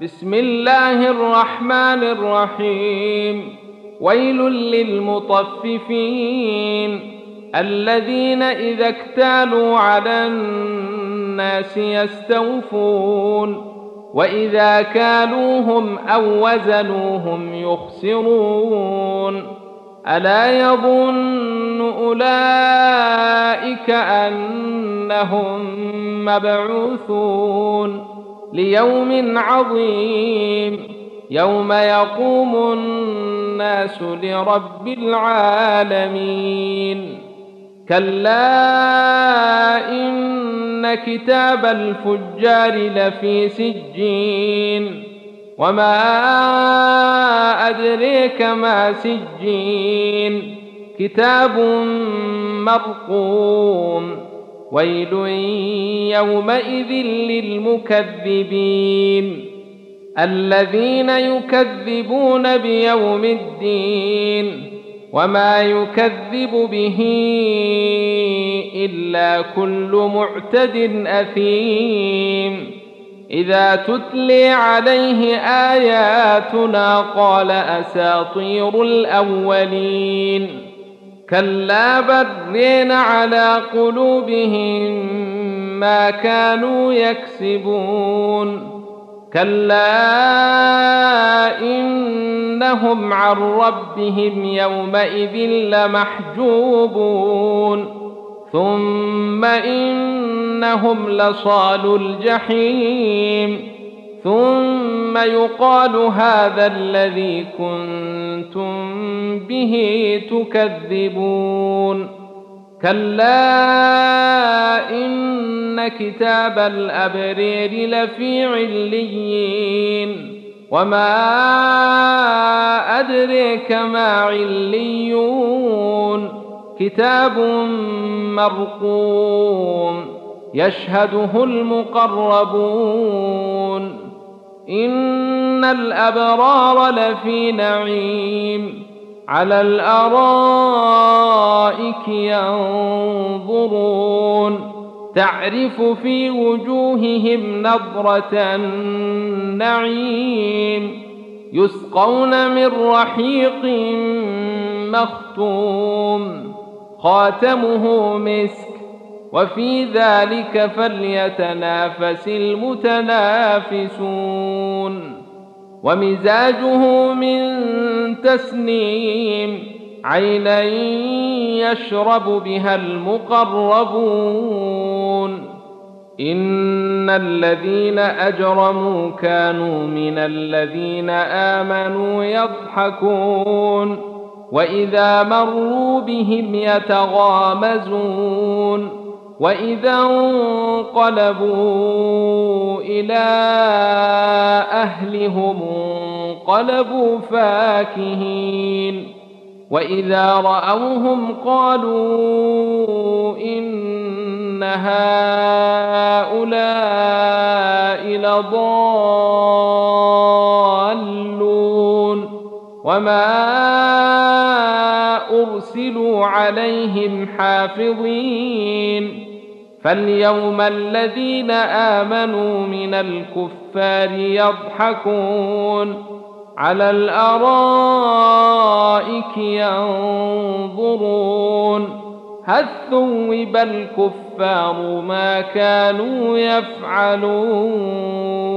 بسم الله الرحمن الرحيم. ويل للمطففين الذين إذا اكتالوا على الناس يستوفون وإذا كالوهم أو وزنوهم يخسرون ألا يظن أولئك أنهم مبعوثون ليوم عظيم يوم يقوم الناس لرب العالمين. كلا إن كتاب الفجار لفي سجين وما أدريك ما سجين كتاب مرقوم. ويل يومئذ للمكذبين الذين يكذبون بيوم الدين وما يكذب به إلا كل معتد أثيم إذا تتلي عليه آياتنا قال أساطير الأولين. كلا بل على قلوبهم ما كانوا يكسبون. كلا إنهم عن ربهم يومئذ لمحجوبون ثم إنهم لصالو الجحيم ثم يقال هذا الذي كنتم به تكذبون. كلا إن كتاب الأبرير لفي عليين وما أدريك ما عليون كتاب مرقوم يشهده المقربون. إن الأبرار لفي نعيم على الأرائك ينظرون تعرف في وجوههم نضرة النعيم يسقون من رحيق مختوم خاتمه مسك وفي ذلك فليتنافس المتنافسون. ومزاجه من تسنيم عينا يشرب بها المقربون. إن الذين أجرموا كانوا من الذين آمنوا يضحكون وإذا مروا بهم يتغامزون وإذا انقلبوا إلى أهلهم انقلبوا فاكهين وإذا رأوهم قالوا إن هؤلاء لضالون وما أرسلوا عليهم حافظين. فاليوم الذين آمنوا من الكفار يضحكون على الأرائك ينظرون هل ثوب الكفار ما كانوا يفعلون.